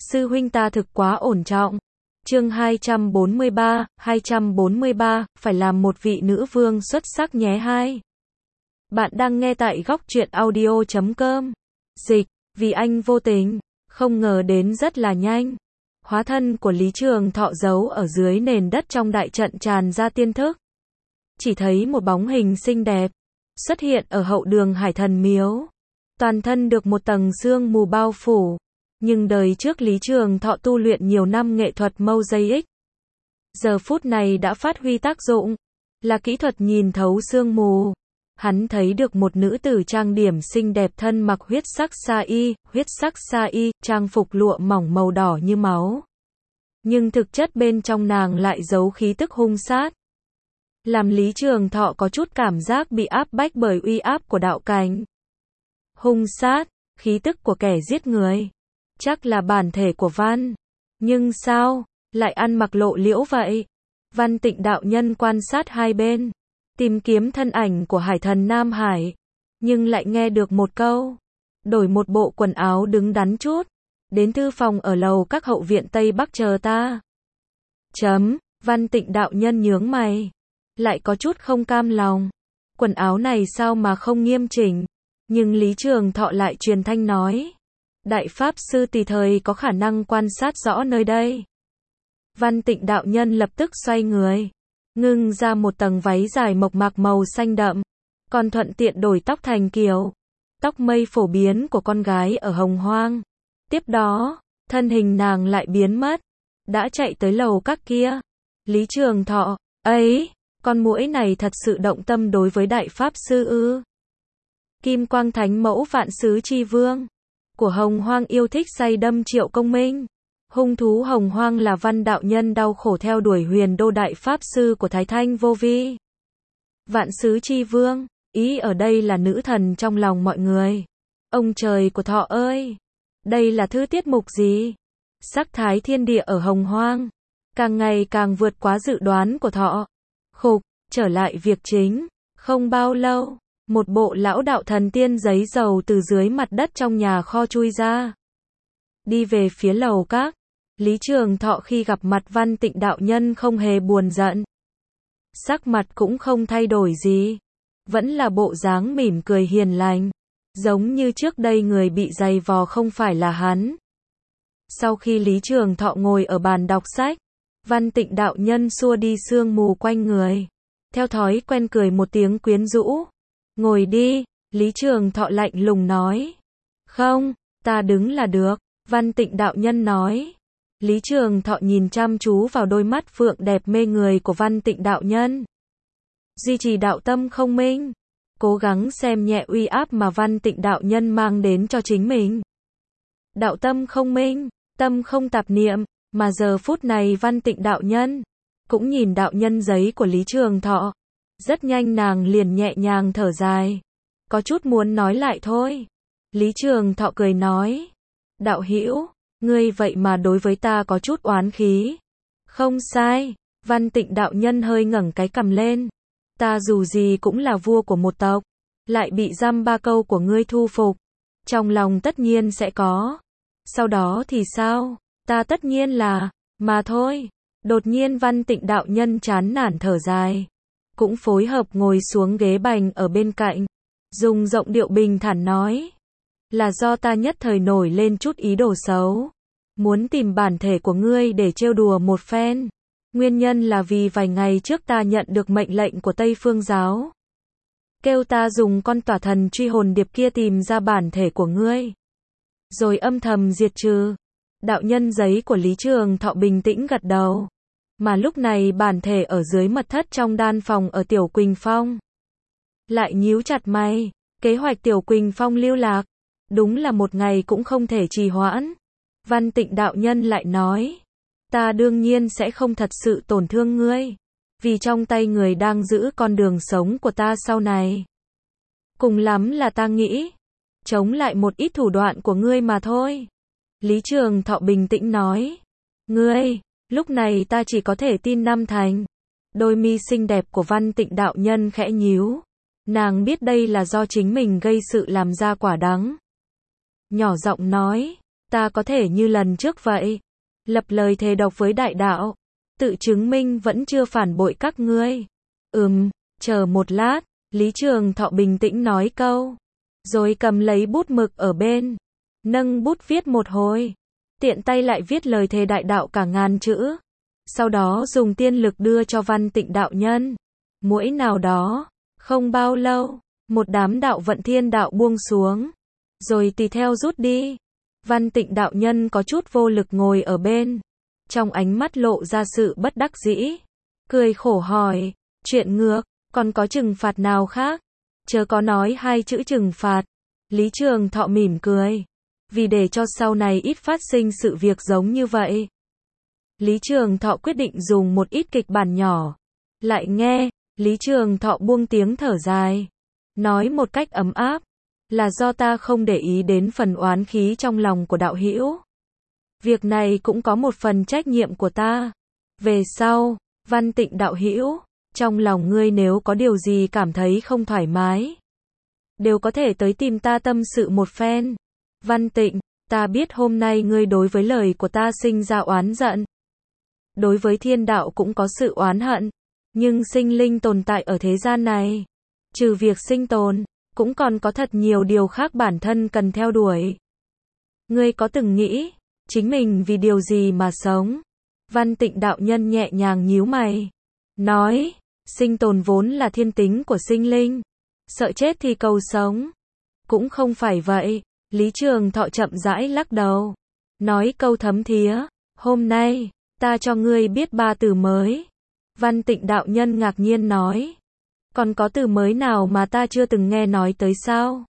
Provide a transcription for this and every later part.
sư huynh ta thực quá ổn trọng. Chương 243, phải làm một vị nữ vương xuất sắc nhé hai. Bạn đang nghe tại góc truyện audio.com. Dịch, vì anh vô tình, không ngờ đến rất là nhanh. Hóa thân của Lý Trường Thọ giấu ở dưới nền đất trong đại trận tràn ra tiên thức. Chỉ thấy một bóng hình xinh đẹp xuất hiện ở hậu đường Hải Thần Miếu. Toàn thân được một tầng sương mù bao phủ. Nhưng đời trước Lý Trường Thọ tu luyện nhiều năm nghệ thuật Mosaic. Giờ phút này đã phát huy tác dụng, là kỹ thuật nhìn thấu sương mù. Hắn thấy được một nữ tử trang điểm xinh đẹp thân mặc huyết sắc sa y, trang phục lụa mỏng màu đỏ như máu. Nhưng thực chất bên trong nàng lại giấu khí tức hung sát. Làm Lý Trường Thọ có chút cảm giác bị áp bách bởi uy áp của đạo cảnh. Hung sát, khí tức của kẻ giết người. Chắc là bản thể của Văn. Nhưng sao, lại ăn mặc lộ liễu vậy? Văn Tịnh đạo nhân quan sát hai bên, tìm kiếm thân ảnh của Hải Thần Nam Hải. Nhưng lại nghe được một câu. Đổi một bộ quần áo đứng đắn chút. Đến thư phòng ở lầu các hậu viện Tây Bắc chờ ta. Văn Tịnh đạo nhân nhướng mày. Lại có chút không cam lòng. Quần áo này sao mà không nghiêm chỉnh? Nhưng Lý Trường Thọ lại truyền thanh nói. Đại Pháp Sư tùy thời có khả năng quan sát rõ nơi đây. Văn Tịnh đạo nhân lập tức xoay người. Ngưng ra một tầng váy dài mộc mạc màu xanh đậm. Còn thuận tiện đổi tóc thành kiểu tóc mây phổ biến của con gái ở Hồng Hoang. Tiếp đó, thân hình nàng lại biến mất. Đã chạy tới lầu các kia. Lý Trường Thọ, ấy, con muỗi này thật sự động tâm đối với Đại Pháp Sư ư? Kim Quang Thánh Mẫu Vạn Sứ Chi Vương của Hồng Hoang yêu thích say đâm Triệu Công Minh. Hung thú Hồng Hoang là Văn đạo nhân đau khổ theo đuổi Huyền Đô Đại Pháp Sư của Thái Thanh Vô Vi. Vạn Sứ Chi Vương, ý ở đây là nữ thần trong lòng mọi người. Ông trời của Thọ ơi! Đây là thứ tiết mục gì? Sắc thái thiên địa ở Hồng Hoang càng ngày càng vượt quá dự đoán của Thọ. Trở lại việc chính. Không bao lâu, một bộ lão đạo thần tiên giấy dầu từ dưới mặt đất trong nhà kho chui ra. Đi về phía lầu các. Lý Trường Thọ khi gặp mặt Văn Tịnh đạo nhân không hề buồn giận. Sắc mặt cũng không thay đổi gì. Vẫn là bộ dáng mỉm cười hiền lành. Giống như trước đây người bị giày vò không phải là hắn. Sau khi Lý Trường Thọ ngồi ở bàn đọc sách, Văn Tịnh đạo nhân xua đi sương mù quanh người. Theo thói quen cười một tiếng quyến rũ. Ngồi đi, Lý Trường Thọ lạnh lùng nói. Không, ta đứng là được, Văn Tịnh đạo nhân nói. Lý Trường Thọ nhìn chăm chú vào đôi mắt phượng đẹp mê người của Văn Tịnh đạo nhân. Duy trì đạo tâm không minh. Cố gắng xem nhẹ uy áp mà Văn Tịnh đạo nhân mang đến cho chính mình. Đạo tâm không minh, tâm không tạp niệm, mà giờ phút này Văn Tịnh đạo nhân cũng nhìn đạo nhân giấy của Lý Trường Thọ. Rất nhanh nàng liền nhẹ nhàng thở dài. Có chút muốn nói lại thôi. Lý Trường Thọ cười nói. Đạo hữu, ngươi vậy mà đối với ta có chút oán khí. Không sai, Văn Tịnh đạo nhân hơi ngẩng cái cằm lên. Ta dù gì cũng là vua của một tộc. Lại bị dăm ba câu của ngươi thu phục. Trong lòng tất nhiên sẽ có. Sau đó thì sao? Ta tất nhiên là, mà thôi. Đột nhiên Văn Tịnh đạo nhân chán nản thở dài. Cũng phối hợp ngồi xuống ghế bành ở bên cạnh. Dùng giọng điệu bình thản nói. Là do ta nhất thời nổi lên chút ý đồ xấu. Muốn tìm bản thể của ngươi để trêu đùa một phen. Nguyên nhân là vì vài ngày trước ta nhận được mệnh lệnh của Tây Phương Giáo. Kêu ta dùng con tỏa thần truy hồn điệp kia tìm ra bản thể của ngươi. Rồi âm thầm diệt trừ. Đạo nhân giấy của Lý Trường Thọ bình tĩnh gật đầu. Mà lúc này bản thể ở dưới mật thất trong đan phòng ở Tiểu Quỳnh Phong. Lại nhíu chặt mày. Kế hoạch Tiểu Quỳnh Phong lưu lạc. Đúng là một ngày cũng không thể trì hoãn. Văn Tịnh đạo nhân lại nói. Ta đương nhiên sẽ không thật sự tổn thương ngươi. Vì trong tay người đang giữ con đường sống của ta sau này. Cùng lắm là ta nghĩ. Chống lại một ít thủ đoạn của ngươi mà thôi. Lý Trường Thọ bình tĩnh nói. Ngươi, lúc này ta chỉ có thể tin năm thành. Đôi mi xinh đẹp của Văn Tịnh đạo nhân khẽ nhíu. Nàng biết đây là do chính mình gây sự làm ra quả đắng. Nhỏ giọng nói. Ta có thể như lần trước vậy, lập lời thề độc với đại đạo, tự chứng minh vẫn chưa phản bội các ngươi. Chờ một lát, Lý Trường Thọ bình tĩnh nói câu, rồi cầm lấy bút mực ở bên, nâng bút viết một hồi, tiện tay lại viết lời thề đại đạo cả ngàn chữ. Sau đó dùng tiên lực đưa cho Văn Tịnh đạo nhân. Mỗi nào đó, không bao lâu, một đám đạo vận thiên đạo buông xuống, rồi tùy theo rút đi. Văn Tịnh đạo nhân có chút vô lực ngồi ở bên, trong ánh mắt lộ ra sự bất đắc dĩ, cười khổ hỏi, chuyện ngược, còn có trừng phạt nào khác? Chớ có nói hai chữ trừng phạt. Lý Trường Thọ mỉm cười, vì để cho sau này ít phát sinh sự việc giống như vậy. Lý Trường Thọ quyết định dùng một ít kịch bản nhỏ. Lại nghe, Lý Trường Thọ buông tiếng thở dài, nói một cách ấm áp, là do ta không để ý đến phần oán khí trong lòng của đạo hữu. Việc này cũng có một phần trách nhiệm của ta. Về sau, Văn Tịnh đạo hữu, trong lòng ngươi nếu có điều gì cảm thấy không thoải mái, đều có thể tới tìm ta tâm sự một phen. Văn Tịnh, ta biết hôm nay ngươi đối với lời của ta sinh ra oán giận. Đối với thiên đạo cũng có sự oán hận. Nhưng sinh linh tồn tại ở thế gian này, trừ việc sinh tồn, cũng còn có thật nhiều điều khác bản thân cần theo đuổi. Ngươi có từng nghĩ, chính mình vì điều gì mà sống? Văn Tịnh đạo nhân nhẹ nhàng nhíu mày, nói, sinh tồn vốn là thiên tính của sinh linh, sợ chết thì cầu sống. Cũng không phải vậy. Lý Trường Thọ chậm rãi lắc đầu, nói câu thấm thía, hôm nay, ta cho ngươi biết 3 từ mới. Văn Tịnh đạo nhân ngạc nhiên nói, còn có từ mới nào mà ta chưa từng nghe nói tới sao?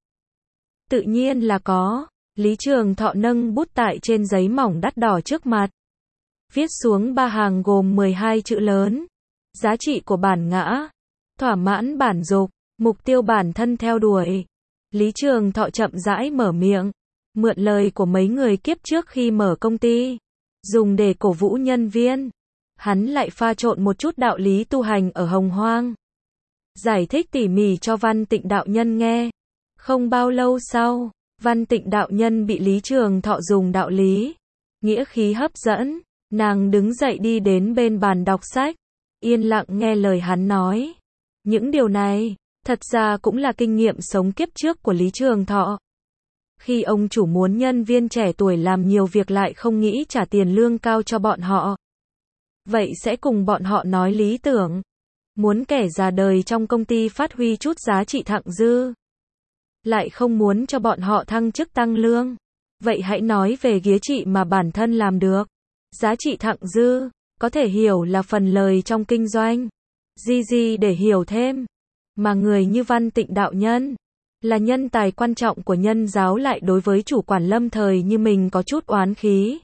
Tự nhiên là có. Lý Trường Thọ nâng bút tại trên giấy mỏng đắt đỏ trước mặt, viết xuống 3 hàng gồm 12 chữ lớn. Giá trị của bản ngã, thỏa mãn bản dục, mục tiêu bản thân theo đuổi. Lý Trường Thọ chậm rãi mở miệng, mượn lời của mấy người kiếp trước khi mở công ty, dùng để cổ vũ nhân viên. Hắn lại pha trộn một chút đạo lý tu hành ở Hồng Hoang, giải thích tỉ mỉ cho Văn Tịnh đạo nhân nghe. Không bao lâu sau, Văn Tịnh đạo nhân bị Lý Trường Thọ dùng đạo lý, nghĩa khí hấp dẫn, nàng đứng dậy đi đến bên bàn đọc sách, yên lặng nghe lời hắn nói. Những điều này, thật ra cũng là kinh nghiệm sống kiếp trước của Lý Trường Thọ. Khi ông chủ muốn nhân viên trẻ tuổi làm nhiều việc lại không nghĩ trả tiền lương cao cho bọn họ, vậy sẽ cùng bọn họ nói lý tưởng, muốn kẻ già đời trong công ty phát huy chút giá trị thặng dư, lại không muốn cho bọn họ thăng chức tăng lương, vậy hãy nói về giá trị mà bản thân làm được. Giá trị thặng dư, có thể hiểu là phần lời trong kinh doanh. Gì để hiểu thêm, mà người như Văn Tịnh đạo nhân, là nhân tài quan trọng của nhân giáo lại đối với chủ quản lâm thời như mình có chút oán khí.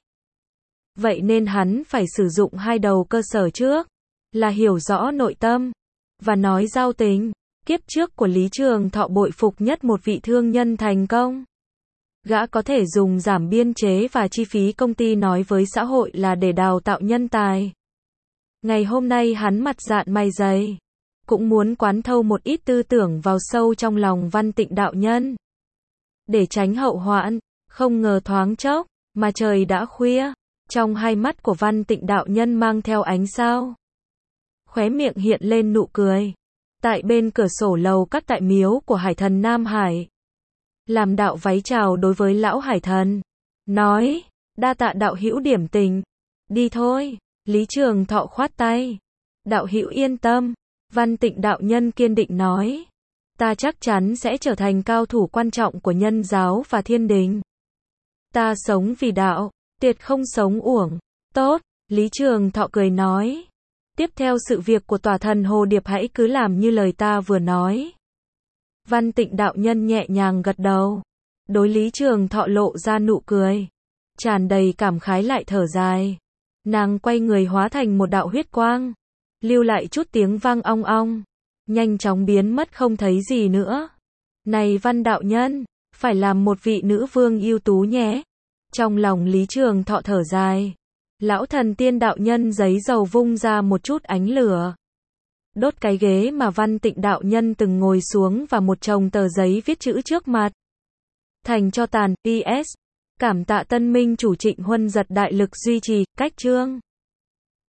Vậy nên hắn phải sử dụng 2 đầu cơ sở trước, là hiểu rõ nội tâm, và nói giao tình. Kiếp trước của Lý Trường Thọ bội phục nhất một vị thương nhân thành công. Gã có thể dùng giảm biên chế và chi phí công ty nói với xã hội là để đào tạo nhân tài. Ngày hôm nay hắn mặt dạn mày dày, cũng muốn quán thâu một ít tư tưởng vào sâu trong lòng Văn Tịnh đạo nhân. Để tránh hậu hoạn, không ngờ thoáng chốc, mà trời đã khuya, trong hai mắt của Văn Tịnh đạo nhân mang theo ánh sao. Khóe miệng hiện lên nụ cười. Tại bên cửa sổ lầu các tại miếu của hải thần Nam Hải, làm đạo váy chào đối với lão hải thần, nói, đa tạ đạo hữu điểm tình, đi thôi. Lý Trường Thọ khoát tay, đạo hữu yên tâm. Văn Tịnh đạo nhân kiên định nói, ta chắc chắn sẽ trở thành cao thủ quan trọng của nhân giáo và thiên đình. Ta sống vì đạo, tuyệt không sống uổng. Tốt, Lý Trường Thọ cười nói, tiếp theo sự việc của tòa thần Hồ Điệp hãy cứ làm như lời ta vừa nói. Văn Tịnh đạo nhân nhẹ nhàng gật đầu, đối Lý Trường Thọ lộ ra nụ cười, tràn đầy cảm khái lại thở dài. Nàng quay người hóa thành một đạo huyết quang, lưu lại chút tiếng vang ong ong, nhanh chóng biến mất không thấy gì nữa. Này Văn đạo nhân, phải làm một vị nữ vương ưu tú nhé. Trong lòng Lý Trường Thọ thở dài, lão thần tiên đạo nhân giấy dầu vung ra một chút ánh lửa, đốt cái ghế mà Văn Tịnh đạo nhân từng ngồi xuống và một chồng tờ giấy viết chữ trước mặt. Thành cho tàn, PS. Cảm tạ Tân Minh chủ Trịnh Huân Giật đại lực duy trì, cách chương.